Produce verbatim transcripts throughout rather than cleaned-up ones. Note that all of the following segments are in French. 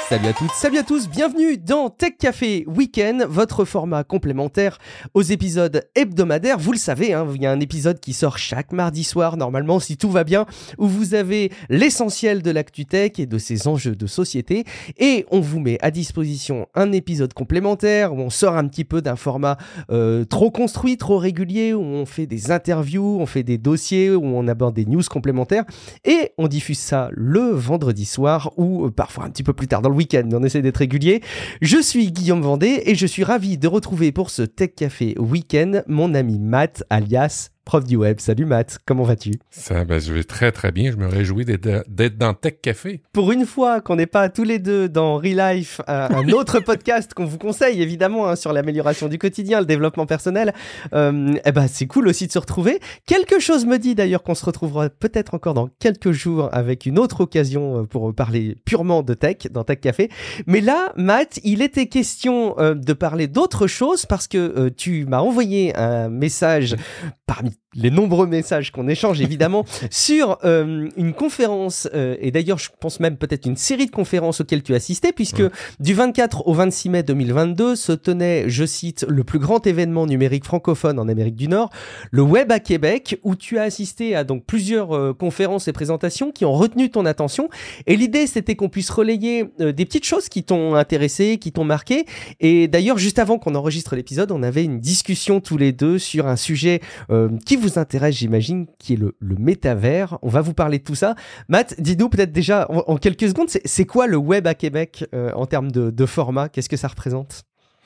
Salut à toutes, salut à tous, bienvenue dans Tech Café Week-end, votre format complémentaire aux épisodes hebdomadaires. Vous le savez, hein, il y a un épisode qui sort chaque mardi soir, normalement, si tout va bien, où vous avez l'essentiel de l'actu tech et de ses enjeux de société. Et on vous met à disposition un épisode complémentaire où on sort un petit peu d'un format euh, trop construit, trop régulier, où on fait des interviews, on fait des dossiers, où on aborde des news complémentaires. Et on diffuse ça le vendredi soir ou euh, parfois un petit peu plus tard dans le week-end, mais on essaie d'être régulier. Je suis Guillaume Vendée et je suis ravi de retrouver pour ce Tech Café Week-end mon ami Matt, alias prof du web. Salut Matt, comment vas-tu? Ça, ben, je vais très très bien, je me réjouis d'être, d'être dans Tech Café. Pour une fois qu'on n'est pas tous les deux dans Relife, un, un autre podcast qu'on vous conseille évidemment hein, sur l'amélioration du quotidien, le développement personnel, euh, eh ben, c'est cool aussi de se retrouver. Quelque chose me dit d'ailleurs qu'on se retrouvera peut-être encore dans quelques jours avec une autre occasion pour parler purement de tech dans Tech Café. Mais là, Matt, il était question euh, de parler d'autre chose parce que euh, tu m'as envoyé un message parmi les nombreux messages qu'on échange évidemment sur euh, une conférence euh, et d'ailleurs je pense même peut-être une série de conférences auxquelles tu as assisté puisque ouais. Du vingt-quatre au vingt-six mai deux mille vingt-deux se tenait, je cite, le plus grand événement numérique francophone en Amérique du Nord, le Web à Québec, où tu as assisté à donc plusieurs euh, conférences et présentations qui ont retenu ton attention et l'idée c'était qu'on puisse relayer euh, des petites choses qui t'ont intéressé, qui t'ont marqué et d'ailleurs juste avant qu'on enregistre l'épisode on avait une discussion tous les deux sur un sujet euh, qui vous intéresse, j'imagine, qui est le, le métavers. On va vous parler de tout ça. Matt, dis-nous peut-être déjà en, en quelques secondes, c'est, c'est quoi le Web à Québec euh, en termes de, de format? Qu'est-ce que ça représente?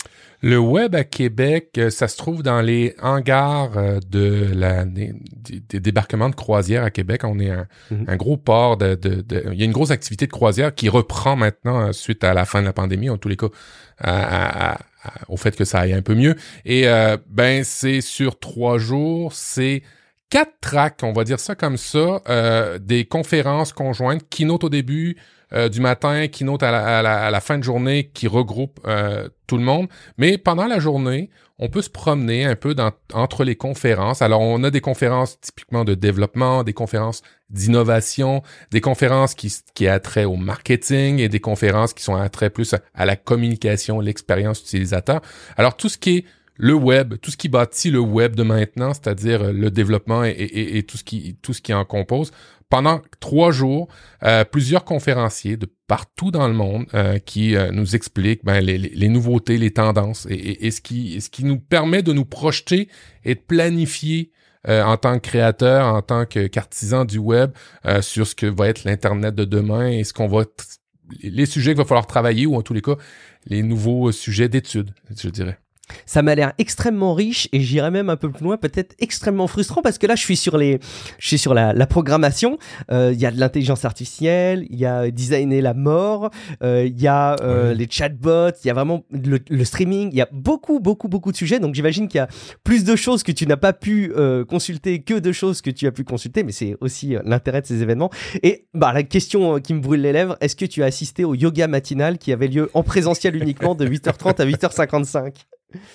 Le Web à Québec, ça se trouve dans les hangars de la, des, des débarquements de croisière à Québec. On est un, mm-hmm. un gros port de, de, de... Il y a une grosse activité de croisière qui reprend maintenant suite à la fin de la pandémie, en tous les cas, à, à, à, au fait que ça aille un peu mieux. Et euh, ben c'est sur trois jours, c'est quatre tracks, on va dire ça comme ça, euh, des conférences conjointes, keynote au début euh, du matin, keynote à la, à, la, à la fin de journée qui regroupe euh, tout le monde. Mais pendant la journée, on peut se promener un peu dans, entre les conférences. Alors, on a des conférences typiquement de développement, des conférences d'innovation, des conférences qui, qui a trait au marketing et des conférences qui sont à trait plus à, à la communication, l'expérience utilisateur. Alors, tout ce qui est le web, tout ce qui bâtit le web de maintenant, c'est-à-dire le développement et, et, et tout ce qui, tout ce qui en compose. Pendant trois jours, euh, plusieurs conférenciers de partout dans le monde euh, qui euh, nous expliquent ben, les, les nouveautés, les tendances et, et, et ce qui, ce qui nous permet de nous projeter et de planifier euh, en tant que créateur, en tant que, qu'artisan du web euh, sur ce que va être l'Internet de demain et ce qu'on va t- les sujets qu'il va falloir travailler ou en tous les cas les nouveaux sujets d'études, je dirais. Ça m'a l'air extrêmement riche et j'irais même un peu plus loin, peut-être extrêmement frustrant parce que là je suis sur les, je suis sur la, la programmation. Il euh, y a de l'intelligence artificielle, il y a designer la mort, il euh, y a euh, ouais. les chatbots, il y a vraiment le, le streaming. Il y a beaucoup, beaucoup, beaucoup de sujets. Donc j'imagine qu'il y a plus de choses que tu n'as pas pu euh, consulter que de choses que tu as pu consulter, mais c'est aussi euh, l'intérêt de ces événements. Et bah la question qui me brûle les lèvres, est-ce que tu as assisté au yoga matinal qui avait lieu en présentiel uniquement de huit heures trente à huit heures cinquante-cinq?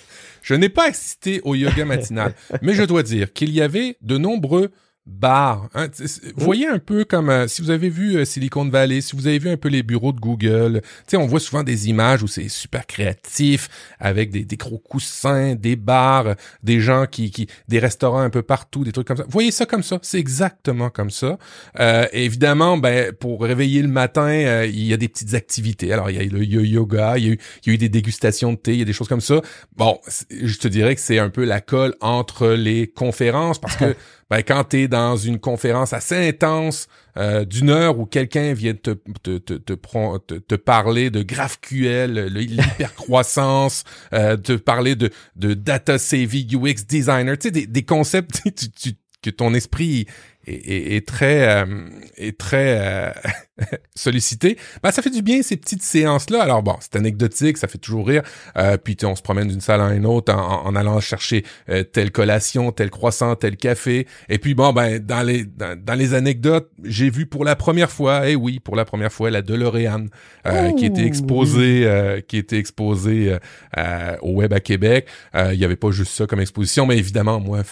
Je n'ai pas assisté au yoga matinal, mais je dois dire qu'il y avait de nombreux bars. Hein. Vous voyez un peu comme euh, si vous avez vu euh, Silicon Valley, si vous avez vu un peu les bureaux de Google, tu sais, on voit souvent des images où c'est super créatif, avec des, des gros coussins, des bars, des gens qui, qui, des restaurants un peu partout, des trucs comme ça. Vous voyez ça comme ça, c'est exactement comme ça. Euh, évidemment, ben pour réveiller le matin, euh, il y a des petites activités. Alors il y a le yoga, il y a eu, il y a eu des dégustations de thé, il y a des choses comme ça. Bon, je te dirais que c'est un peu la colle entre les conférences parce que ben quand t'es dans une conférence assez intense euh, d'une heure où quelqu'un vient te te te te, te, te parler de GraphQL, l'hypercroissance, euh, te parler de de data saving U X designer, tu sais des des concepts tu, tu, que ton esprit est, est, est très euh, est très euh, sollicité. Ben ça fait du bien ces petites séances là. Alors bon, c'est anecdotique, ça fait toujours rire. Euh, puis on se promène d'une salle à une autre en, en allant chercher euh, telle collation, tel croissant, tel café. Et puis bon ben dans les dans, dans les anecdotes, j'ai vu pour la première fois, eh oui, pour la première fois la DeLorean euh, qui était exposée euh, qui était exposée euh, euh, au Web à Québec. Euh, il y avait pas juste ça comme exposition, mais évidemment moi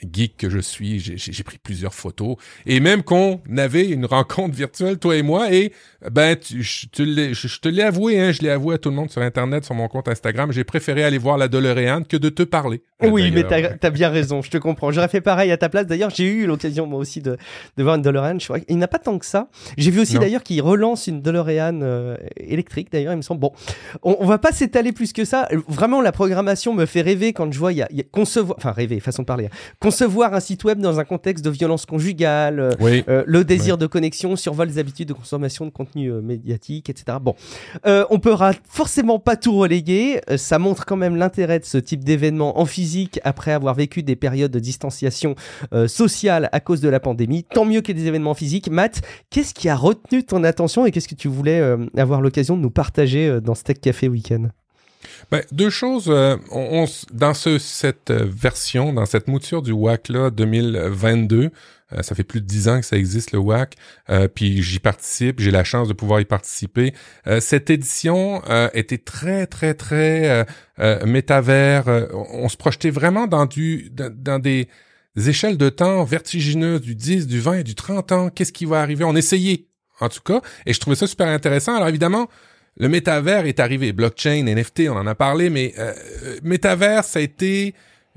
geek que je suis, j'ai, j'ai pris plusieurs photos. Et même qu'on avait une rencontre virtuelle, toi et moi, et ben tu, je, te l'ai, je, je te l'ai avoué, hein, je l'ai avoué à tout le monde sur Internet, sur mon compte Instagram, j'ai préféré aller voir la DeLorean que de te parler. Oui, mais t'as, t'as bien raison, je te comprends. J'aurais fait pareil à ta place. D'ailleurs, j'ai eu l'occasion moi aussi de, de voir une DeLorean. Je crois qu'il n'y en a pas tant que ça. J'ai vu aussi non. d'ailleurs qu'il relance une DeLorean euh, électrique, d'ailleurs, il me semble. Bon, on, on va pas s'étaler plus que ça. Vraiment, la programmation me fait rêver quand je vois, il y a, il y a concevoir, enfin rêver, façon de parler, concevoir un site web dans un contexte de violence conjugale, oui. euh, le désir oui. de connexion, survole des habitudes de consommation de contenu euh, médiatique, et cetera. Bon, euh, on pourra forcément pas tout reléguer. Euh, ça montre quand même l'intérêt de ce type d'événement en physique après avoir vécu des périodes de distanciation euh, sociale à cause de la pandémie. Tant mieux qu'il y ait des événements physiques. Matt, qu'est-ce qui a retenu ton attention et qu'est-ce que tu voulais euh, avoir l'occasion de nous partager euh, dans ce Tech Café Week-end? Ben, deux choses. Euh, on, on, dans ce, cette version, dans cette mouture du W A C là deux mille vingt-deux, euh, ça fait plus de dix ans que ça existe le W A C, euh, puis j'y participe, j'ai la chance de pouvoir y participer. Euh, cette édition euh, était très très très euh, euh, métavers. Euh, on, on se projetait vraiment dans du dans, dans des, des échelles de temps vertigineuses du dix, du vingt et du trente ans. Qu'est-ce qui va arriver? On essayait en tout cas, et je trouvais ça super intéressant. Alors évidemment, le métavers est arrivé, blockchain, N F T, on en a parlé, mais euh, métavers, ça a été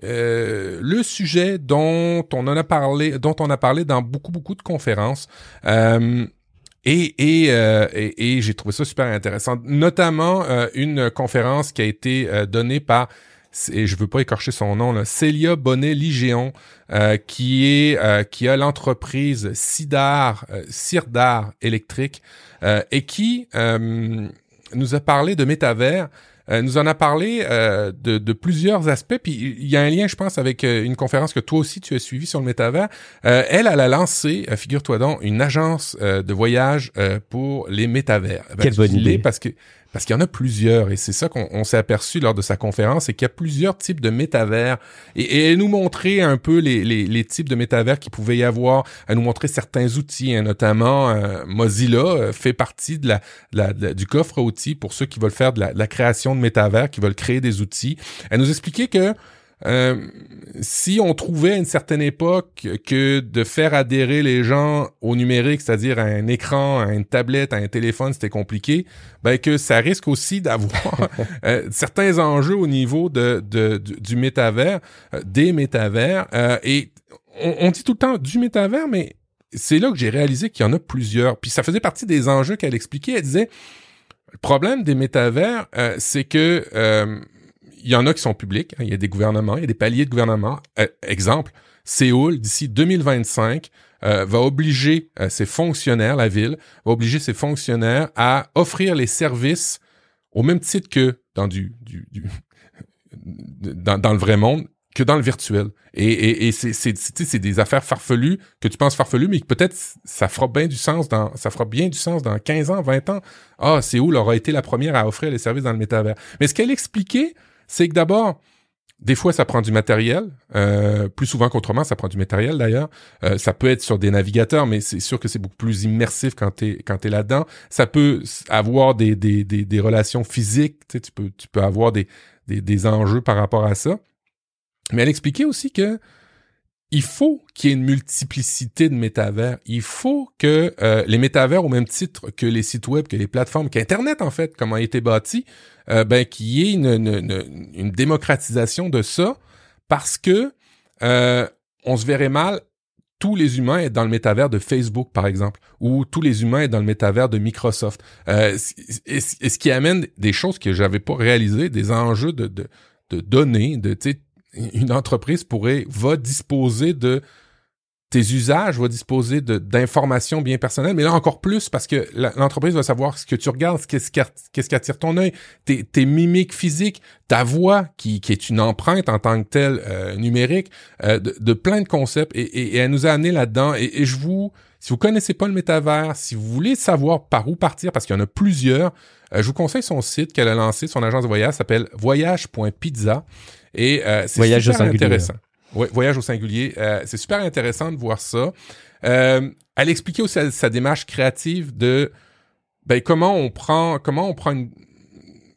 euh, le sujet dont on en a parlé, dont on a parlé dans beaucoup beaucoup de conférences, euh, et et, euh, et et j'ai trouvé ça super intéressant, notamment euh, une conférence qui a été euh, donnée par, et je veux pas écorcher son nom là, Célia Bonnet-Ligéon, euh, qui est euh, qui a l'entreprise Sirdar, euh, Sirdar électrique, euh, et qui euh, nous a parlé de métavers, euh, nous en a parlé euh, de, de plusieurs aspects, puis il y a un lien, je pense, avec euh, une conférence que toi aussi tu as suivie sur le métavers. Euh, elle, elle a lancé, euh, figure-toi donc, une agence euh, de voyage euh, pour les métavers. Ben, Quelle bonne idée. Parce que Parce qu'il y en a plusieurs, et c'est ça qu'on on s'est aperçu lors de sa conférence, c'est qu'il y a plusieurs types de métavers, et, et elle nous montrait un peu les, les, les types de métavers qu'il pouvait y avoir, elle nous montrait certains outils, hein, notamment euh, Mozilla euh, fait partie de la, de la, de, du coffre à outils pour ceux qui veulent faire de la, de la création de métavers, qui veulent créer des outils. Elle nous expliquait que Euh, si on trouvait à une certaine époque que de faire adhérer les gens au numérique, c'est-à-dire à un écran, à une tablette, à un téléphone, c'était compliqué, ben que ça risque aussi d'avoir euh, certains enjeux au niveau de, de, de du métavers, euh, des métavers, euh, et on, on dit tout le temps du métavers, mais c'est là que j'ai réalisé qu'il y en a plusieurs. Puis ça faisait partie des enjeux qu'elle expliquait. Elle disait, le problème des métavers, euh, c'est que euh, il y en a qui sont publics, hein, il y a des gouvernements, il y a des paliers de gouvernement. Euh, exemple, Séoul, d'ici deux mille vingt-cinq, euh, va obliger euh, ses fonctionnaires, la ville, va obliger ses fonctionnaires à offrir les services au même titre que dans du, du, du dans, dans le vrai monde, que dans le virtuel. Et, et, et c'est, c'est, c'est, c'est des affaires farfelues que tu penses farfelues, mais que peut-être ça fera bien du sens dans, ça fera bien du sens dans quinze ans, vingt ans. Ah, Séoul aura été la première à offrir les services dans le métavers. Mais ce qu'elle expliquait, c'est que d'abord, des fois, ça prend du matériel. Euh, plus souvent qu'autrement, ça prend du matériel, d'ailleurs. Euh, ça peut être sur des navigateurs, mais c'est sûr que c'est beaucoup plus immersif quand t'es, quand t'es là-dedans. Ça peut avoir des, des, des, des relations physiques. Tu sais, tu peux, tu peux avoir des, des, des enjeux par rapport à ça. Mais elle expliquait aussi que il faut qu'il y ait une multiplicité de métavers. Il faut que euh, les métavers, au même titre que les sites web, que les plateformes, qu'Internet, en fait, comment a été bâti, euh, ben qu'il y ait une, une, une, une démocratisation de ça, parce que euh, on se verrait mal tous les humains être dans le métavers de Facebook, par exemple, ou tous les humains être dans le métavers de Microsoft. Euh, et, et ce qui amène des choses que j'avais pas réalisées, des enjeux de, de, de données, de, tu sais, une entreprise pourrait, va disposer de tes usages, va disposer de, d'informations bien personnelles, mais là encore plus parce que la, l'entreprise va savoir ce que tu regardes, qu'est-ce qui, qu'est-ce qui attire ton œil, tes, tes mimiques physiques, ta voix qui, qui est une empreinte en tant que telle euh, numérique, euh, de, de plein de concepts, et, et, et elle nous a amené là-dedans. Et, et je vous, si vous connaissez pas le métavers, si vous voulez savoir par où partir, parce qu'il y en a plusieurs, euh, je vous conseille son site qu'elle a lancé, son agence de voyage s'appelle voyage point pizza. Et euh, c'est voyage super intéressant. Ouais, voyage au singulier. Euh, c'est super intéressant de voir ça. Euh, elle expliquait aussi sa, sa démarche créative de ben comment on prend comment on prend une,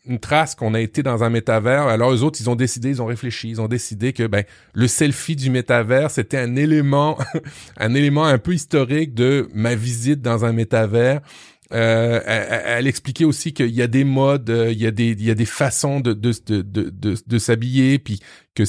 une trace qu'on a été dans un métavers. Alors eux autres, ils ont décidé, ils ont réfléchi, ils ont décidé que ben le selfie du métavers, c'était un élément, un élément un peu historique de ma visite dans un métavers. Euh, elle, elle expliquait aussi qu'il y a des modes, euh, il y a des, il y a des façons de de de de, de, de s'habiller, puis que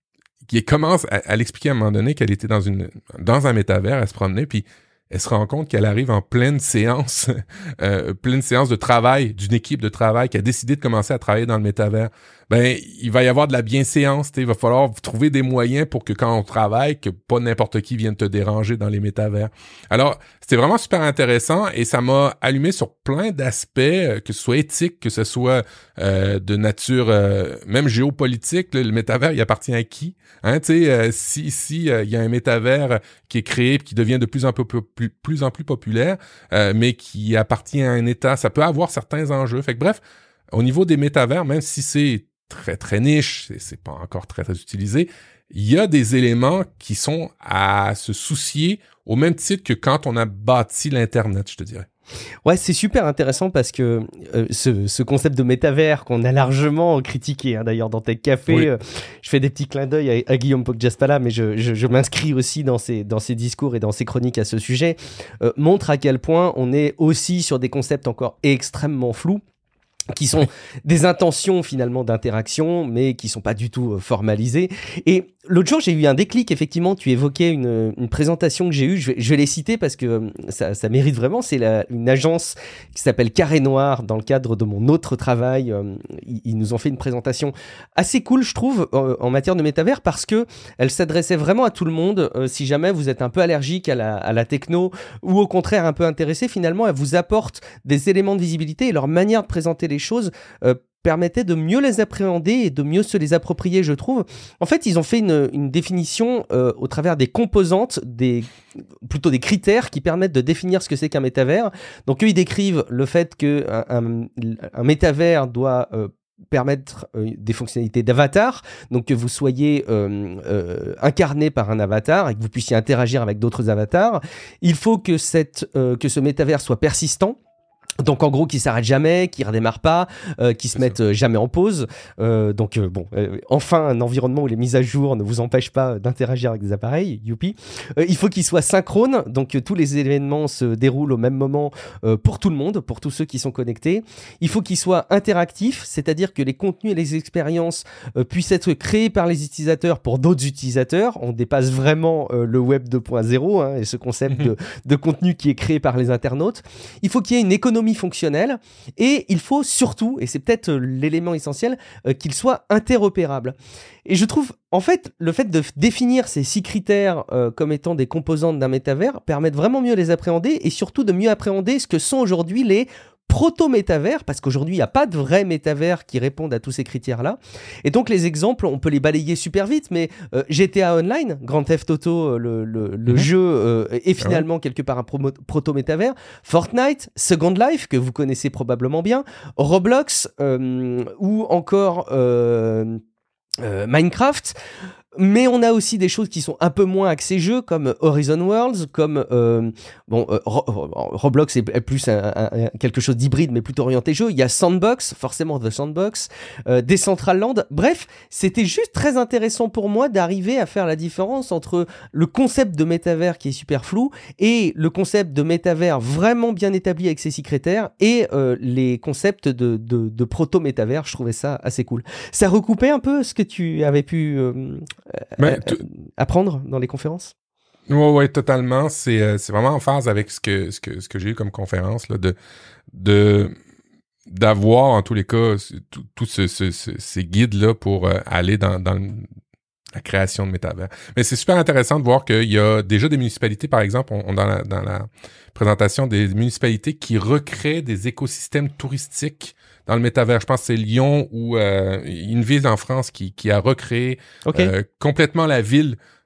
qui commence à, à l'expliquer à un moment donné qu'elle était dans une dans un métavers, elle se promenait, puis elle se rend compte qu'elle arrive en pleine séance, euh, pleine séance de travail d'une équipe de travail qui a décidé de commencer à travailler dans le métavers. Ben, il va y avoir de la bienséance, il va falloir trouver des moyens pour que quand on travaille, que pas n'importe qui vienne te déranger dans les métavers. Alors, c'était vraiment super intéressant et ça m'a allumé sur plein d'aspects, euh, que ce soit éthique, que ce soit euh, de nature euh, même géopolitique. Là, le métavers, il appartient à qui? Hein, tu sais, euh, si si euh, il y a un métavers qui est créé, qui devient de plus en plus plus, plus en plus populaire, euh, mais qui appartient à un État, ça peut avoir certains enjeux. Fait que bref, au niveau des métavers, même si c'est très très niche, c'est, c'est pas encore très très utilisé, il y a des éléments qui sont à se soucier au même titre que quand on a bâti l'Internet, je te dirais. Ouais, c'est super intéressant parce que euh, ce, ce concept de métavers qu'on a largement critiqué, hein, d'ailleurs dans Tech Café, oui. euh, je fais des petits clins d'œil à, à Guillaume Poggiaspala, mais je, je, je m'inscris aussi dans ses, dans ses discours et dans ses chroniques à ce sujet, euh, montre à quel point on est aussi sur des concepts encore extrêmement flous, qui sont des intentions finalement d'interaction, mais qui sont pas du tout euh, formalisées. Et l'autre jour, j'ai eu un déclic, effectivement, tu évoquais une, une présentation que j'ai eue, je vais, je vais les citer parce que ça, ça mérite vraiment, c'est la, une agence qui s'appelle Carré Noir, dans le cadre de mon autre travail, euh, ils, ils nous ont fait une présentation assez cool, je trouve, euh, en matière de métavers, parce que elle s'adressait vraiment à tout le monde. Euh, si jamais vous êtes un peu allergique à la, à la techno, ou au contraire un peu intéressé, finalement, elle vous apporte des éléments de visibilité et leur manière de présenter les choses euh, permettait de mieux les appréhender et de mieux se les approprier, je trouve. En fait, ils ont fait une, une définition euh, au travers des composantes, des, plutôt des critères qui permettent de définir ce que c'est qu'un métavers. Donc, eux, ils décrivent le fait qu'un un, un métavers doit euh, permettre euh, des fonctionnalités d'avatar, donc que vous soyez euh, euh, incarné par un avatar et que vous puissiez interagir avec d'autres avatars. Il faut que, cette, euh, que ce métavers soit persistant. Donc en gros qui s'arrête jamais, qui redémarre pas, euh, qui se mettent euh, jamais en pause. Euh, donc euh, bon, euh, enfin un environnement où les mises à jour ne vous empêchent pas d'interagir avec des appareils, youpi. Euh, il faut qu'il soit synchrone, donc euh, tous les événements se déroulent au même moment euh, pour tout le monde, pour tous ceux qui sont connectés. Il faut qu'il soit interactif, c'est-à-dire que les contenus et les expériences euh, puissent être créés par les utilisateurs pour d'autres utilisateurs. On dépasse vraiment euh, le web deux point zéro hein, et ce concept de, de contenu qui est créé par les internautes. Il faut qu'il y ait une économie fonctionnelle et il faut surtout, et c'est peut-être l'élément essentiel, euh, qu'il soit interopérable. Et je trouve, en fait, le fait de définir ces six critères euh, comme étant des composantes d'un métavers permet de vraiment mieux les appréhender et surtout de mieux appréhender ce que sont aujourd'hui les proto-métavers, parce qu'aujourd'hui, il n'y a pas de vrais métavers qui répondent à tous ces critères-là. Et donc, les exemples, on peut les balayer super vite, mais euh, G T A Online, Grand Theft Auto, le, le, le mmh. jeu, euh, est finalement ouais. quelque part un pro- proto-métavers. Fortnite, Second Life, que vous connaissez probablement bien. Roblox, euh, ou encore euh, euh, Minecraft. Mais on a aussi des choses qui sont un peu moins axées jeux, comme Horizon Worlds, comme euh, bon euh, Ro- Roblox est plus un, un, un, quelque chose d'hybride, mais plutôt orienté jeu. Il y a Sandbox, forcément The Sandbox, euh, Decentraland. Bref, c'était juste très intéressant pour moi d'arriver à faire la différence entre le concept de métavers qui est super flou et le concept de métavers vraiment bien établi avec ses six critères et euh, les concepts de, de, de proto-métavers. Je trouvais ça assez cool. Ça recoupait un peu ce que tu avais pu euh, Ben, euh, apprendre dans les conférences? Ouais, ouais, totalement. C'est, euh, c'est vraiment en phase avec ce que, ce que, ce que j'ai eu comme conférence, là, de, de, d'avoir, en tous les cas, tous ce, ce, ce, ces guides-là pour euh, aller dans, dans le, la création de métavers. Mais c'est super intéressant de voir qu'il y a déjà des municipalités, par exemple, on, on dans la, dans la présentation des municipalités qui recréent des écosystèmes touristiques dans le métavers. Je pense que c'est Lyon ou euh, une ville en France qui, qui a recréé okay. euh, complètement la ville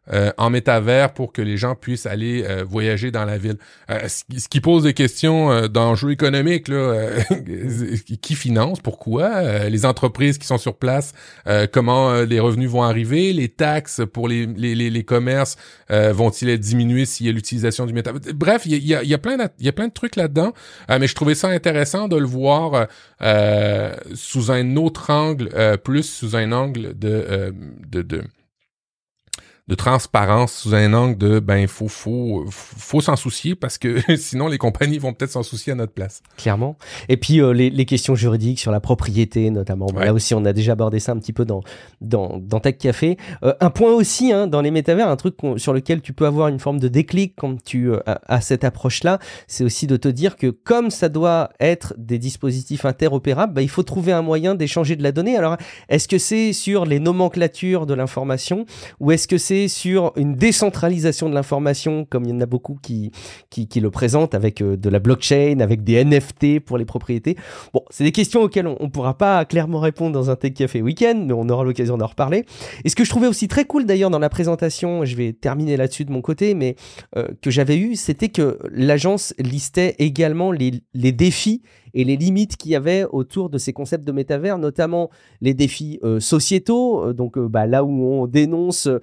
euh, en métavers pour que les gens puissent aller euh, voyager dans la ville. Euh, ce, ce qui pose des questions euh, d'enjeux économiques, là, euh, qui finance, pourquoi, euh, les entreprises qui sont sur place, euh, comment euh, les revenus vont arriver, les taxes pour les les les, les commerces euh, vont-ils être diminués s'il y a l'utilisation du métavers. Bref, il y a il y a plein de, il y a plein de trucs là-dedans, euh, mais je trouvais ça intéressant de le voir euh, sous un autre angle, euh, plus sous un angle de euh, de de de transparence, sous un angle de ben faut faut faut s'en soucier parce que sinon les compagnies vont peut-être s'en soucier à notre place. Clairement. Et puis euh, les, les questions juridiques sur la propriété notamment. Bon, ouais. Là aussi on a déjà abordé ça un petit peu dans dans dans Tech Café. Euh, un point aussi hein, dans les métavers, un truc sur lequel tu peux avoir une forme de déclic quand tu euh, as cette approche-là, c'est aussi de te dire que comme ça doit être des dispositifs interopérables, bah, il faut trouver un moyen d'échanger de la donnée. Alors est-ce que c'est sur les nomenclatures de l'information ou est-ce que c'est sur une décentralisation de l'information, comme il y en a beaucoup qui, qui, qui le présentent avec euh, de la blockchain, avec des N F T pour les propriétés. Bon, c'est des questions auxquelles on ne pourra pas clairement répondre dans un Tech Café Week-end, mais on aura l'occasion d'en reparler. Et ce que je trouvais aussi très cool d'ailleurs dans la présentation, je vais terminer là-dessus de mon côté, mais euh, que j'avais eu, c'était que l'agence listait également les, les défis et les limites qu'il y avait autour de ces concepts de métavers, notamment les défis euh, sociétaux, euh, donc euh, bah, là où on dénonce euh,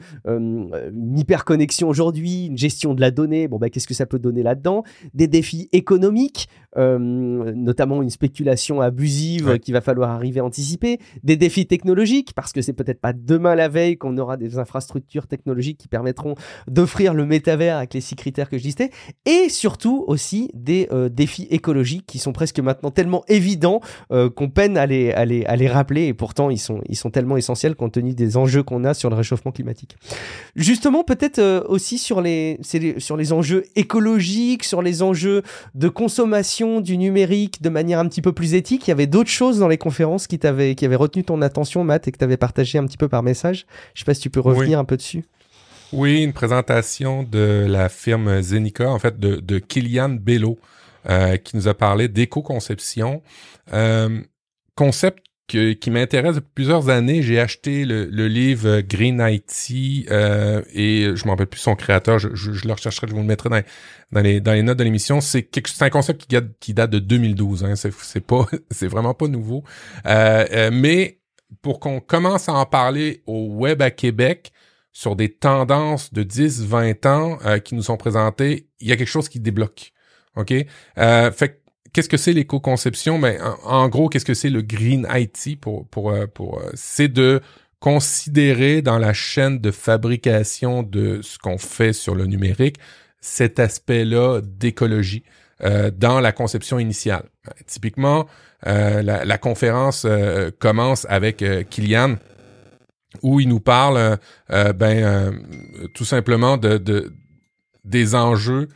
une hyperconnexion aujourd'hui, une gestion de la donnée, bon, bah, qu'est-ce que ça peut donner là-dedans, des défis économiques, euh, notamment une spéculation abusive ouais. qu'il va falloir arriver à anticiper, des défis technologiques, parce que c'est peut-être pas demain la veille qu'on aura des infrastructures technologiques qui permettront d'offrir le métavers avec les six critères que je listais, et surtout aussi des euh, défis écologiques qui sont presque maintenant tellement évidents euh, qu'on peine à les, à, les, à les rappeler, et pourtant ils sont, ils sont tellement essentiels compte tenu des enjeux qu'on a sur le réchauffement climatique. Justement, peut-être euh, aussi sur les, les, sur les enjeux écologiques, sur les enjeux de consommation du numérique de manière un petit peu plus éthique, il y avait d'autres choses dans les conférences qui, t'avaient, qui avaient retenu ton attention, Matt, et que tu avais partagé un petit peu par message. Je ne sais pas si tu peux revenir oui. un peu dessus. Oui, une présentation de la firme Zenica, en fait de, de Kylian Bello, Euh, qui nous a parlé d'éco-conception. Euh, concept que, qui m'intéresse depuis plusieurs années. J'ai acheté le, le livre Green I T euh, et je m'en rappelle plus son créateur. Je, je, je le rechercherai, je vous le mettrai dans, dans, les, dans les notes de l'émission. C'est, quelque, c'est un concept qui, qui date de deux mille douze. Hein. C'est, c'est, pas, c'est vraiment pas nouveau. Euh, euh, mais pour qu'on commence à en parler au web à Québec, sur des tendances de dix vingt ans euh, qui nous sont présentées, il y a quelque chose qui débloque. OK? Euh, fait qu'est-ce que c'est l'éco-conception? Ben, en, en gros, qu'est-ce que c'est le Green I T pour, pour, pour, euh, c'est de considérer dans la chaîne de fabrication de ce qu'on fait sur le numérique, cet aspect-là d'écologie, euh, dans la conception initiale. Euh, typiquement, euh, la, la conférence, euh, commence avec, euh, Kylian, où il nous parle, euh, euh, ben, euh, tout simplement de, de, des enjeux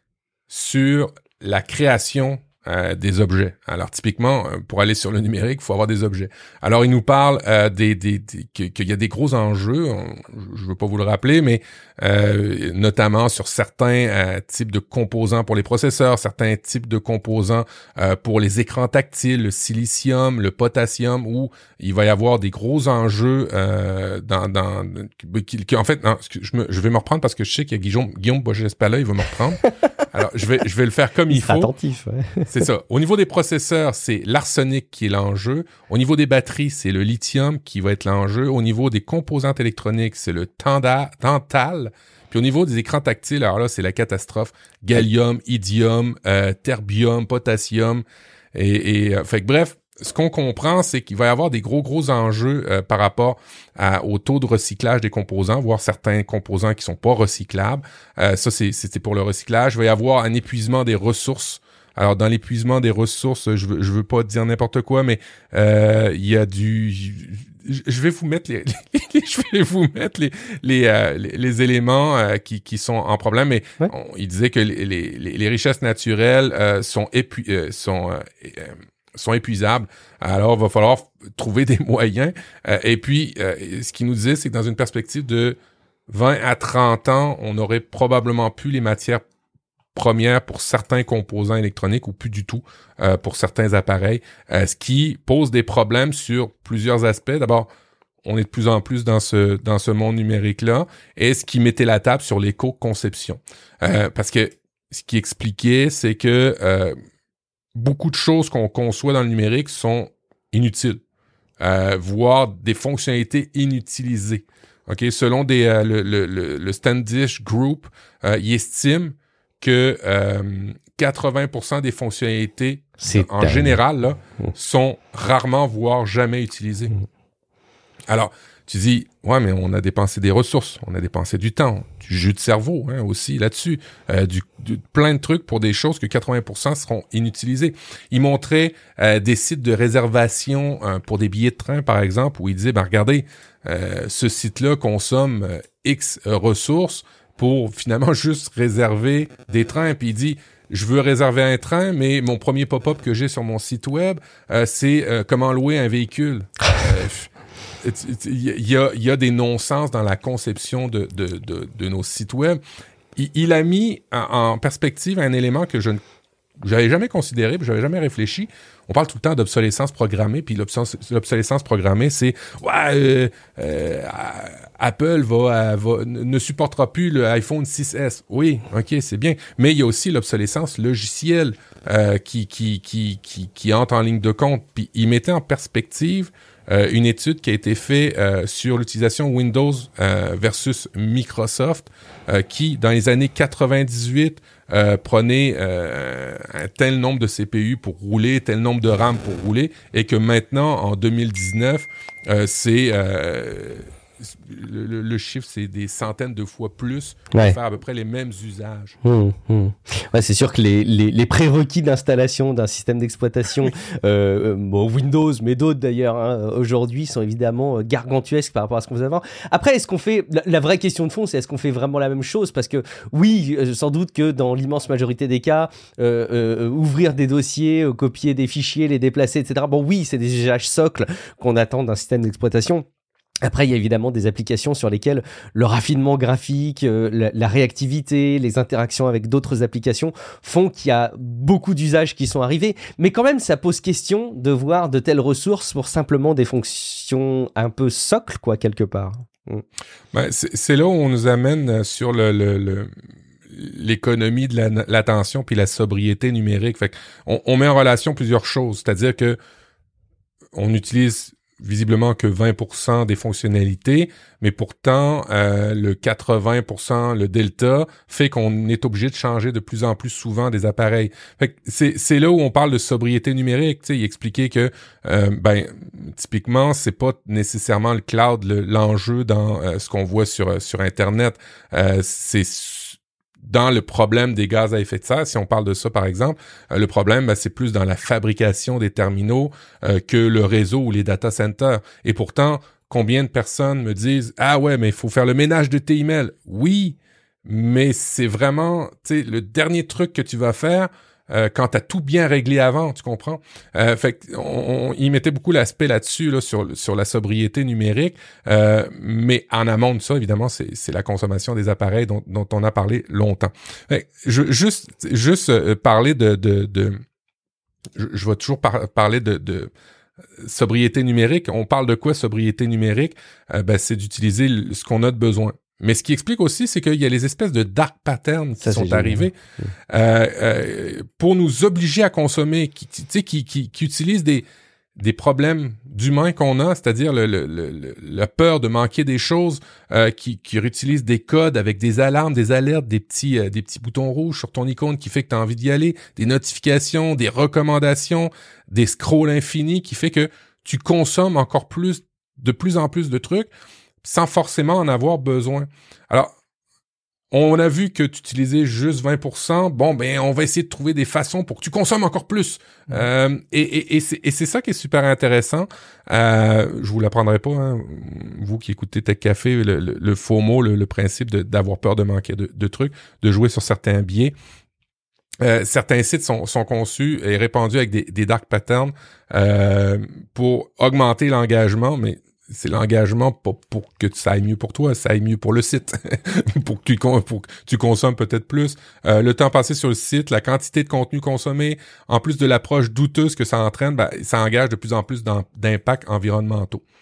sur la création euh, des objets. Alors typiquement, pour aller sur le numérique, il faut avoir des objets. Alors il nous parle euh, des, des, des qu'il y a des gros enjeux, on, je veux pas vous le rappeler, mais euh, notamment sur certains euh, types de composants pour les processeurs, certains types de composants euh, pour les écrans tactiles, le silicium, le potassium, où il va y avoir des gros enjeux euh, dans, dans qui, qui en fait, non, je, me, je vais me reprendre parce que je sais qu'il y a Guillaume, Guillaume Boget-Espala, il va me reprendre. Alors je vais je vais le faire comme il, il faut. Attentif. Ouais. C'est ça. Au niveau des processeurs, c'est l'arsenic qui est l'enjeu. Au niveau des batteries, c'est le lithium qui va être l'enjeu. Au niveau des composantes électroniques, c'est le tanda, tantal. Puis au niveau des écrans tactiles, alors là, c'est la catastrophe. Gallium, idium, euh, terbium, potassium. Et, et euh, fait que bref, ce qu'on comprend, c'est qu'il va y avoir des gros, gros enjeux euh, par rapport à, au taux de recyclage des composants, voire certains composants qui sont pas recyclables. Euh, ça, c'est, c'était pour le recyclage. Il va y avoir un épuisement des ressources. Alors, dans l'épuisement des ressources, je veux, je veux pas dire n'importe quoi, mais euh, il y a du... Je vais vous mettre les, les je vais vous mettre les les, euh, les, les éléments euh, qui qui sont en problème. Mais ouais. on, il disait que les les, les richesses naturelles euh, sont épu, euh, sont euh, euh, sont épuisables. Alors, il va falloir trouver des moyens. Euh, et puis, euh, ce qu'il nous disait, c'est que dans une perspective de vingt à trente ans, on aurait probablement plus les matières premières pour certains composants électroniques ou plus du tout euh, pour certains appareils, euh, ce qui pose des problèmes sur plusieurs aspects. D'abord, on est de plus en plus dans ce dans ce monde numérique-là, et ce qui mettait la table sur l'éco-conception. Euh, parce que ce qui expliquait, c'est que euh, beaucoup de choses qu'on conçoit dans le numérique sont inutiles, euh, voire des fonctionnalités inutilisées. Ok, selon des, euh, le, le, le, le Standish Group, euh, il estime que euh, quatre-vingts pour cent des fonctionnalités, c'est en dingue. Général, là, mmh. sont rarement, voire jamais utilisées. Mmh. Alors, tu dis, ouais, mais on a dépensé des ressources, on a dépensé du temps, du jus de cerveau hein, aussi là-dessus, euh, du, du, plein de trucs pour des choses que quatre-vingts pour cent seront inutilisées. Il montrait euh, des sites de réservation euh, pour des billets de train, par exemple, où il disait, ben regardez, euh, ce site-là consomme euh, X euh, ressources pour finalement juste réserver des trains. Puis il dit, je veux réserver un train, mais mon premier pop-up que j'ai sur mon site web, euh, c'est euh, comment louer un véhicule. Euh, Il y a, il y a des non-sens dans la conception de, de, de, de nos sites web. Il, il a mis en, en perspective un élément que je n'avais jamais considéré, puis j'avais jamais réfléchi. On parle tout le temps d'obsolescence programmée, puis l'obsolescence, l'obsolescence programmée, c'est ouais, euh, euh, Apple va, va ne supportera plus le iPhone six S. Oui, ok, c'est bien, mais il y a aussi l'obsolescence logicielle euh, qui, qui, qui, qui, qui entre en ligne de compte. Puis il mettait en perspective Euh, une étude qui a été faite euh, sur l'utilisation Windows euh, versus Microsoft, euh, qui, dans les années quatre-vingt-dix-huit, euh, prenait euh, un tel nombre de C P U pour rouler, tel nombre de RAM pour rouler, et que maintenant, en deux mille dix-neuf, euh, c'est... Euh, Le, le, le chiffre, c'est des centaines de fois plus pour ouais. faire à peu près les mêmes usages. Mmh, mmh. Ouais, c'est sûr que les, les, les prérequis d'installation d'un système d'exploitation, euh, bon, Windows, mais d'autres d'ailleurs, hein, aujourd'hui, sont évidemment gargantuesques par rapport à ce qu'on faisait avant. Après, est-ce qu'on fait... La, la vraie question de fond, c'est est-ce qu'on fait vraiment la même chose ? Parce que oui, euh, sans doute que dans l'immense majorité des cas, euh, euh, ouvrir des dossiers, euh, copier des fichiers, les déplacer, et cetera. Bon, oui, c'est des usages socles qu'on attend d'un système d'exploitation. Après, il y a évidemment des applications sur lesquelles le raffinement graphique, euh, la, la réactivité, les interactions avec d'autres applications font qu'il y a beaucoup d'usages qui sont arrivés. Mais quand même, ça pose question de voir de telles ressources pour simplement des fonctions un peu socles, quoi, quelque part. Mm. Ben, c'est, c'est là où on nous amène sur le... le, le... l'économie de la, l'attention puis la sobriété numérique. Fait qu'on on met en relation plusieurs choses, c'est-à-dire que on utilise visiblement que vingt pour cent des fonctionnalités, mais pourtant euh, le quatre-vingts pour cent, le delta, fait qu'on est obligé de changer de plus en plus souvent des appareils. Fait que c'est, c'est là où on parle de sobriété numérique. Tu sais, il expliquait que euh, ben typiquement c'est pas nécessairement le cloud le, l'enjeu dans euh, ce qu'on voit sur sur Internet. Euh, c'est dans le problème des gaz à effet de serre, si on parle de ça par exemple, euh, le problème, ben, c'est plus dans la fabrication des terminaux euh, que le réseau ou les data centers. Et pourtant, combien de personnes me disent « Ah ouais, mais il faut faire le ménage de tes emails. » Oui, mais c'est vraiment, tu sais, le dernier truc que tu vas faire euh, quand t'as tout bien réglé avant, tu comprends? Euh, fait qu'on on, il mettait beaucoup l'aspect là-dessus, là, sur, sur la sobriété numérique, euh, mais en amont de ça, évidemment, c'est, c'est la consommation des appareils dont, dont on a parlé longtemps. Fait, je, juste juste euh, parler de... de, de je, je vais toujours par, parler de... de sobriété numérique. On parle de quoi, sobriété numérique? Euh, ben, c'est d'utiliser ce qu'on a de besoin. Mais ce qui explique aussi, c'est qu'il y a les espèces de dark patterns qui Ça, sont arrivés euh, euh, pour nous obliger à consommer, qui, tu sais, qui, qui, qui utilisent des des problèmes d'humains qu'on a, c'est-à-dire le, le, le, la peur de manquer des choses, euh, qui, qui réutilisent des codes avec des alarmes, des alertes, des petits euh, des petits boutons rouges sur ton icône qui fait que tu as envie d'y aller, des notifications, des recommandations, des scrolls infinis qui fait que tu consommes encore plus, de plus en plus de trucs sans forcément en avoir besoin. Alors, on a vu que tu utilisais juste vingt pour cent. Bon, ben, on va essayer de trouver des façons pour que tu consommes encore plus. Mmh. Euh, et, et, et, c'est, et c'est ça qui est super intéressant. Euh, je vous l'apprendrai pas, hein, vous qui écoutez Tech Café, le, le, le FOMO, le, le principe de, d'avoir peur de manquer de, de trucs, de jouer sur certains biais. Euh, certains sites sont, sont conçus et répandus avec des, des dark patterns euh, pour augmenter l'engagement, mais c'est l'engagement pas pour que ça aille mieux pour toi, ça aille mieux pour le site, pour que tu pour que tu consommes peut-être plus. Euh, le temps passé sur le site, la quantité de contenu consommé, en plus de l'approche douteuse que ça entraîne, ben, ça engage de plus en plus d'impacts environnementaux.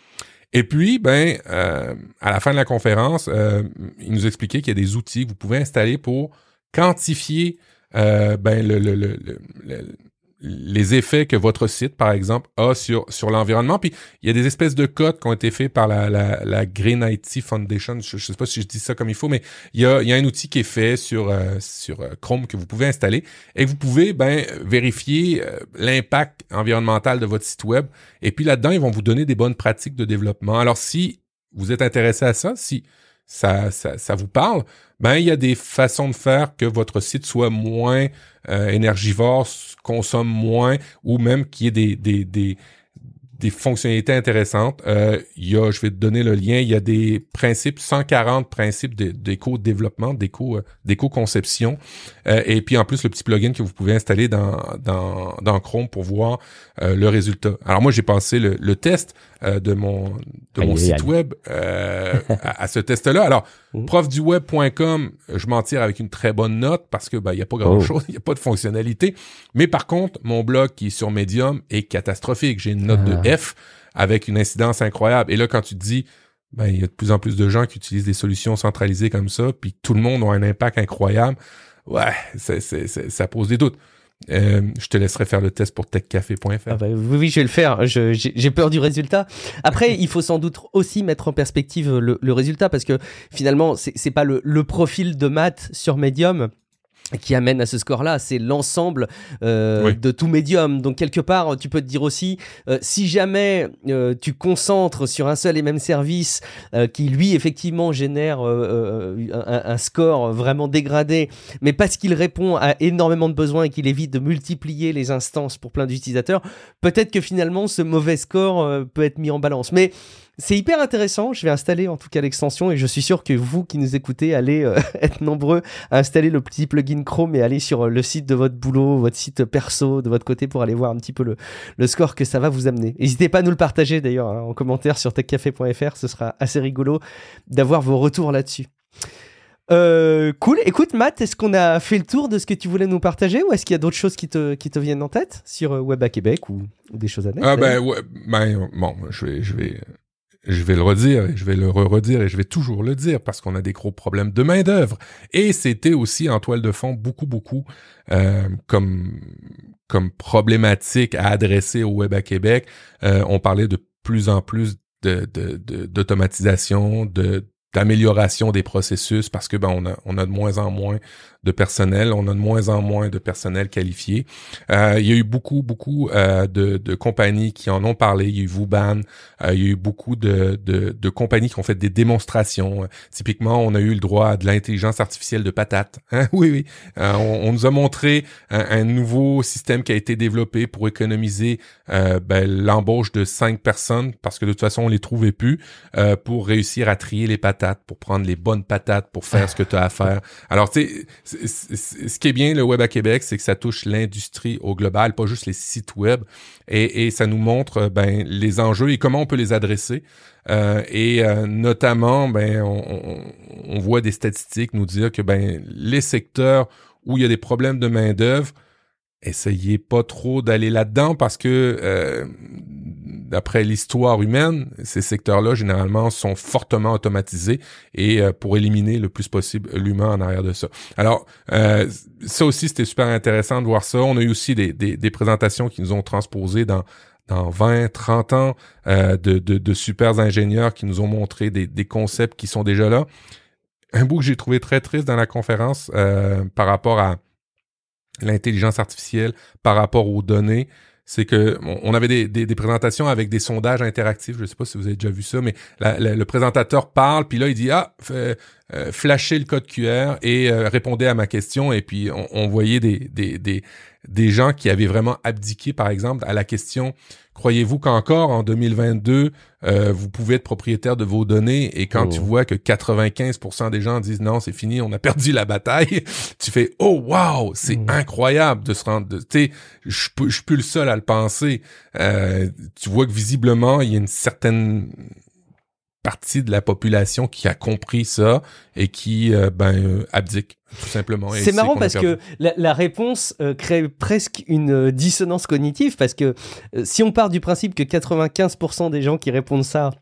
Et puis, ben, euh, à la fin de la conférence, euh, il nous expliquait qu'il y a des outils que vous pouvez installer pour quantifier euh, ben, le, le, le, le, le les effets que votre site, par exemple, a sur sur l'environnement. Puis, il y a des espèces de codes qui ont été faits par la la, la Green I T Foundation. Je, je sais pas si je dis ça comme il faut, mais il y a il y a un outil qui est fait sur euh, sur Chrome que vous pouvez installer et que vous pouvez ben vérifier euh, l'impact environnemental de votre site web. Et puis là-dedans, ils vont vous donner des bonnes pratiques de développement. Alors, si vous êtes intéressé à ça, si ça ça ça vous parle, ben il y a des façons de faire que votre site soit moins euh, énergivore, consomme moins, ou même qu'il y ait des des des des fonctionnalités intéressantes. Euh, il y a, je vais te donner le lien, il y a des principes, cent quarante principes de, d'éco-développement, d'éco, euh, d'éco-conception. Euh, et puis en plus, le petit plugin que vous pouvez installer dans dans dans Chrome pour voir euh, le résultat. Alors moi, j'ai passé le, le test euh, de mon de mon aïe, site aïe. web euh, à, à ce test-là. Alors, prof du web point com, je m'en tire avec une très bonne note parce que ben il y a pas grand-chose, il oh. y a pas de fonctionnalité. Mais par contre, mon blog qui est sur Medium est catastrophique. J'ai une note ah. de F avec une incidence incroyable. Et là, quand tu te dis, ben il y a de plus en plus de gens qui utilisent des solutions centralisées comme ça, puis tout le monde a un impact incroyable. Ouais, c'est, c'est, c'est, ça pose des doutes. Euh, je te laisserai faire le test pour tech café point f r. Ah bah, oui, oui, je vais le faire. Je, j'ai, j'ai peur du résultat. Après, il faut sans doute aussi mettre en perspective le, le résultat parce que finalement, c'est, c'est pas le, le profil de Matt sur Medium qui amène à ce score-là, c'est l'ensemble euh, oui. de tout médium. Donc, quelque part, tu peux te dire aussi, euh, si jamais euh, tu concentres sur un seul et même service euh, qui, lui, effectivement, génère euh, un, un score vraiment dégradé, mais parce qu'il répond à énormément de besoins et qu'il évite de multiplier les instances pour plein d'utilisateurs, peut-être que finalement, ce mauvais score euh, peut être mis en balance. Mais c'est hyper intéressant, je vais installer en tout cas l'extension et je suis sûr que vous qui nous écoutez allez euh, être nombreux à installer le petit plugin Chrome et aller sur le site de votre boulot, votre site perso de votre côté pour aller voir un petit peu le, le score que ça va vous amener. N'hésitez pas à nous le partager d'ailleurs hein, en commentaire sur tech café point f r, ce sera assez rigolo d'avoir vos retours là-dessus. Euh, cool, écoute Matt, est-ce qu'on a fait le tour de ce que tu voulais nous partager ou est-ce qu'il y a d'autres choses qui te, qui te viennent en tête sur Web à Québec ou, ou des choses à mettre? Ah ben, ouais, ben bon, je vais... Je vais... Je vais le redire, et je vais le re-redire, et je vais toujours le dire, parce qu'on a des gros problèmes de main-d'œuvre. Et c'était aussi en toile de fond beaucoup, beaucoup euh, comme comme problématique à adresser au Web à Québec. Euh, on parlait de plus en plus de, de, de d'automatisation, de d'amélioration des processus, parce que ben on a on a de moins en moins de personnel, on a de moins en moins de personnel qualifié. Euh, il y a eu beaucoup, beaucoup euh, de, de compagnies qui en ont parlé. Il y a eu Vuban, euh, il y a eu beaucoup de, de, de compagnies qui ont fait des démonstrations. Euh, typiquement, on a eu le droit à de l'intelligence artificielle de patate. Hein? Oui, oui. Euh, on, on nous a montré un, un nouveau système qui a été développé pour économiser euh, ben, l'embauche de cinq personnes, parce que de toute façon, on les trouvait plus, euh, pour réussir à trier les patates, pour prendre les bonnes patates, pour faire ce que tu as à faire. Alors, tu sais, ce qui est bien, le Web à Québec, c'est que ça touche l'industrie au global, pas juste les sites web, et, et ça nous montre ben les enjeux et comment on peut les adresser. Euh, et euh, notamment, ben on, on, on voit des statistiques nous dire que ben les secteurs où il y a des problèmes de main d'œuvre, essayez pas trop d'aller là-dedans parce que euh, d'après l'histoire humaine, ces secteurs-là, généralement, sont fortement automatisés et euh, pour éliminer le plus possible l'humain en arrière de ça. Alors, euh, ça aussi, c'était super intéressant de voir ça. On a eu aussi des, des, des présentations qui nous ont transposé dans dans vingt, trente ans euh, de, de, de super ingénieurs qui nous ont montré des, des concepts qui sont déjà là. Un bout que j'ai trouvé très triste dans la conférence euh, par rapport à l'intelligence artificielle, par rapport aux données, c'est que on avait des, des, des présentations avec des sondages interactifs. Je ne sais pas si vous avez déjà vu ça, mais la, la, le présentateur parle, puis là, il dit « Ah, euh, euh, flashez le code Q R et euh, répondez à ma question. » Et puis, on, on voyait des, des, des, des gens qui avaient vraiment abdiqué, par exemple, à la question « Croyez-vous qu'encore en deux mille vingt-deux, euh, vous pouvez être propriétaire de vos données? » Et quand oh. tu vois que quatre-vingt-quinze pour cent des gens disent « Non, c'est fini, on a perdu la bataille. » Tu fais « Oh, wow, c'est mmh. incroyable de se rendre... » Tu sais, je je suis plus le seul à le penser. Euh, tu vois que visiblement, il y a une certaine partie de la population qui a compris ça et qui euh, ben euh, abdique tout simplement. C'est marrant parce que la, la réponse euh, crée presque une euh, dissonance cognitive parce que euh, si on part du principe que quatre-vingt-quinze pour cent des gens qui répondent ça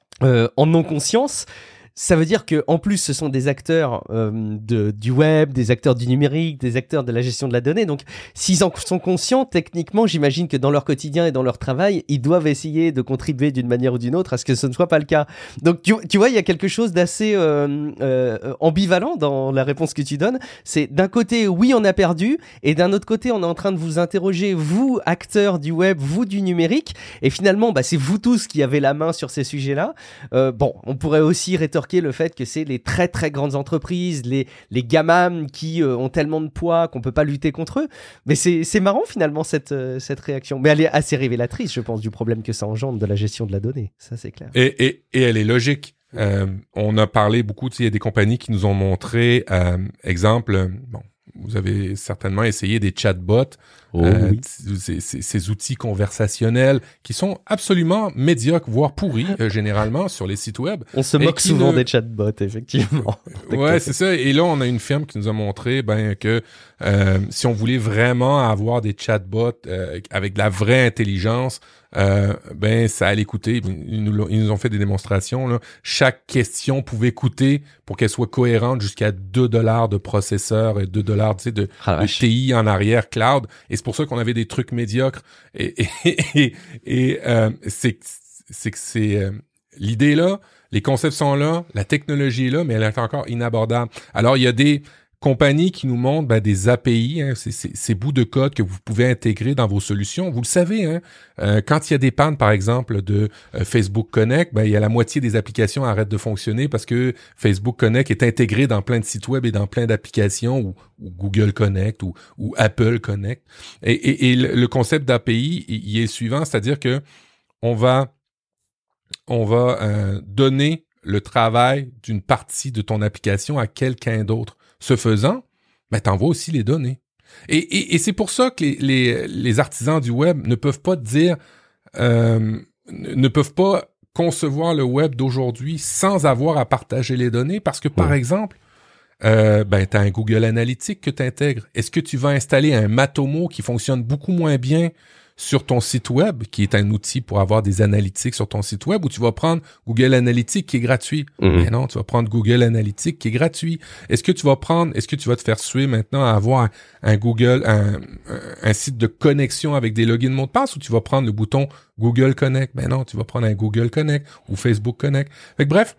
euh, en non-conscience. Ça veut dire que en plus, ce sont des acteurs euh, de, du web, des acteurs du numérique, des acteurs de la gestion de la donnée. Donc, s'ils en sont conscients, techniquement, j'imagine que dans leur quotidien et dans leur travail, ils doivent essayer de contribuer d'une manière ou d'une autre à ce que ce ne soit pas le cas. Donc, tu, tu vois, il y a quelque chose d'assez euh, euh, ambivalent dans la réponse que tu donnes. C'est d'un côté, oui, on a perdu, et d'un autre côté, on est en train de vous interroger, vous, acteurs du web, vous, du numérique, et finalement, bah, c'est vous tous qui avez la main sur ces sujets-là. Euh, bon, on pourrait aussi rétorquer le fait que c'est les très très grandes entreprises, les, les gamins qui euh, ont tellement de poids qu'on peut pas lutter contre eux. Mais c'est, c'est marrant finalement cette, euh, cette réaction. Mais elle est assez révélatrice, je pense, du problème que ça engendre de la gestion de la donnée. Ça, c'est clair. Et, et, et elle est logique. Euh, on a parlé beaucoup, tu sais, il y a des compagnies qui nous ont montré, euh, exemple, euh, bon, vous avez certainement essayé des chatbots, oh, euh, oui. ces, ces, ces outils conversationnels qui sont absolument médiocres, voire pourris, euh, généralement, sur les sites web. On se moque souvent ne... des chatbots, effectivement. Ouais, c'est ça. Et là, on a une firme qui nous a montré ben, que euh, si on voulait vraiment avoir des chatbots euh, avec de la vraie intelligence, Euh, ben ça allait coûter, ils nous, ils nous ont fait des démonstrations là. Chaque question pouvait coûter, pour qu'elle soit cohérente, jusqu'à deux dollars de processeur et deux dollars tu sais, de, ah, de T I en arrière cloud, et c'est pour ça qu'on avait des trucs médiocres, et, et, et, et euh, c'est, c'est que c'est euh, l'idée là, les concepts sont là, la technologie est là, mais elle est encore inabordable. Alors il y a des compagnies qui nous montrent ben, des A P I, hein, c'est, c'est, ces bouts de code que vous pouvez intégrer dans vos solutions. Vous le savez, hein, euh, quand il y a des pannes, par exemple, de euh, Facebook Connect, ben, il y a la moitié des applications qui arrêtent de fonctionner parce que Facebook Connect est intégré dans plein de sites web et dans plein d'applications, ou, ou Google Connect ou, ou Apple Connect. Et, et, et le concept d'A P I, il, il est le suivant, c'est-à-dire que on va, on va euh, donner le travail d'une partie de ton application à quelqu'un d'autre. Ce faisant, ben, t'envoies aussi les données. Et, et, et c'est pour ça que les, les, les artisans du web ne peuvent pas dire, euh, ne peuvent pas concevoir le web d'aujourd'hui sans avoir à partager les données, parce que, par ouais. exemple, euh, ben, t'as un Google Analytics que t'intègres. Est-ce que tu vas installer un Matomo qui fonctionne beaucoup moins bien sur ton site web, qui est un outil pour avoir des analytics sur ton site web, ou tu vas prendre Google Analytics qui est gratuit? Mm-hmm. Mais non, tu vas prendre Google Analytics qui est gratuit. Est-ce que tu vas prendre, est-ce que tu vas te faire suer maintenant à avoir un, un Google, un, un site de connexion avec des logins mots de passe, ou tu vas prendre le bouton Google Connect? Mais non, tu vas prendre un Google Connect ou Facebook Connect. Fait que bref,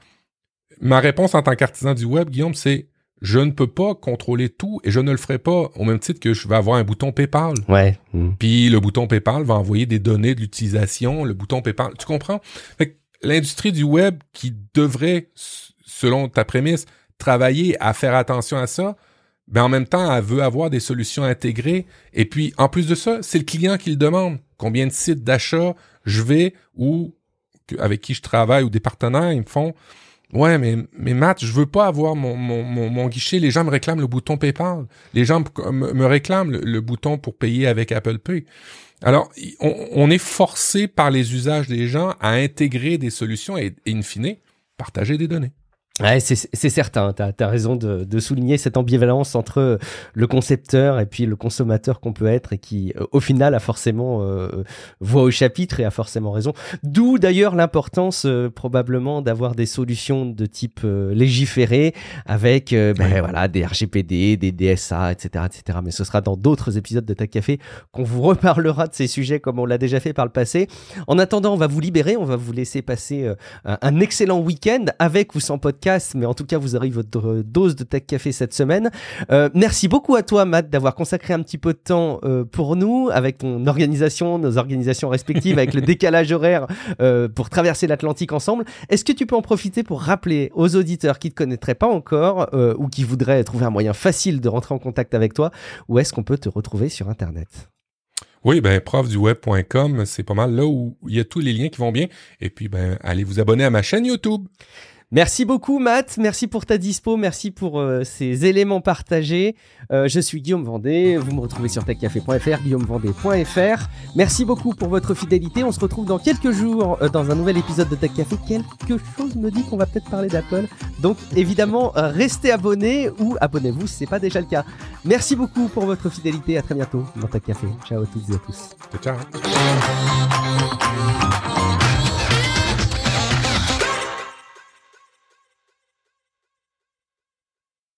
ma réponse en tant qu'artisan du web, Guillaume, c'est je ne peux pas contrôler tout, et je ne le ferai pas au même titre que je vais avoir un bouton PayPal. Ouais. Mmh. Puis le bouton PayPal va envoyer des données de l'utilisation, le bouton PayPal. Tu comprends? Fait que l'industrie du web qui devrait, selon ta prémisse, travailler à faire attention à ça, ben en même temps, elle veut avoir des solutions intégrées. Et puis, en plus de ça, c'est le client qui le demande. Combien de sites d'achat je vais, ou avec qui je travaille, ou des partenaires, ils me font... Ouais, mais, mais Matt, je veux pas avoir mon, mon, mon, mon guichet. Les gens me réclament le bouton PayPal. Les gens me, me réclament le, le bouton pour payer avec Apple Pay. Alors, on, on est forcé par les usages des gens à intégrer des solutions et, et in fine, partager des données. Ouais, c'est, c'est certain, tu as raison de, de souligner cette ambivalence entre le concepteur et puis le consommateur qu'on peut être, et qui, au final, a forcément euh, voix au chapitre et a forcément raison. D'où d'ailleurs l'importance euh, probablement d'avoir des solutions de type euh, légiféré, avec euh, ben, ouais. voilà, des R G P D, des D S A, et cetera, et cetera. Mais ce sera dans d'autres épisodes de Tech Café qu'on vous reparlera de ces sujets comme on l'a déjà fait par le passé. En attendant, on va vous libérer, on va vous laisser passer euh, un excellent week-end avec ou sans podcast. Mais en tout cas, vous aurez votre dose de Tech Café cette semaine. Euh, merci beaucoup à toi, Matt, d'avoir consacré un petit peu de temps euh, pour nous, avec ton organisation, nos organisations respectives, avec le décalage horaire euh, pour traverser l'Atlantique ensemble. Est-ce que tu peux en profiter pour rappeler aux auditeurs qui ne te connaîtraient pas encore euh, ou qui voudraient trouver un moyen facile de rentrer en contact avec toi, où est-ce qu'on peut te retrouver sur Internet? Oui, ben prof du web point com, c'est pas mal là où il y a tous les liens qui vont bien. Et puis, ben allez vous abonner à ma chaîne YouTube. Merci beaucoup, Matt. Merci pour ta dispo. Merci pour euh, ces éléments partagés. Euh, je suis Guillaume Vendée. Vous me retrouvez sur tech café point f r, guillaume vendée point f r. Merci beaucoup pour votre fidélité. On se retrouve dans quelques jours euh, dans un nouvel épisode de Tech Café. Quelque chose me dit qu'on va peut-être parler d'Apple. Donc, évidemment, euh, restez abonnés ou abonnez-vous si ce n'est pas déjà le cas. Merci beaucoup pour votre fidélité. À très bientôt dans Tech Café. Ciao à toutes et à tous. Ciao.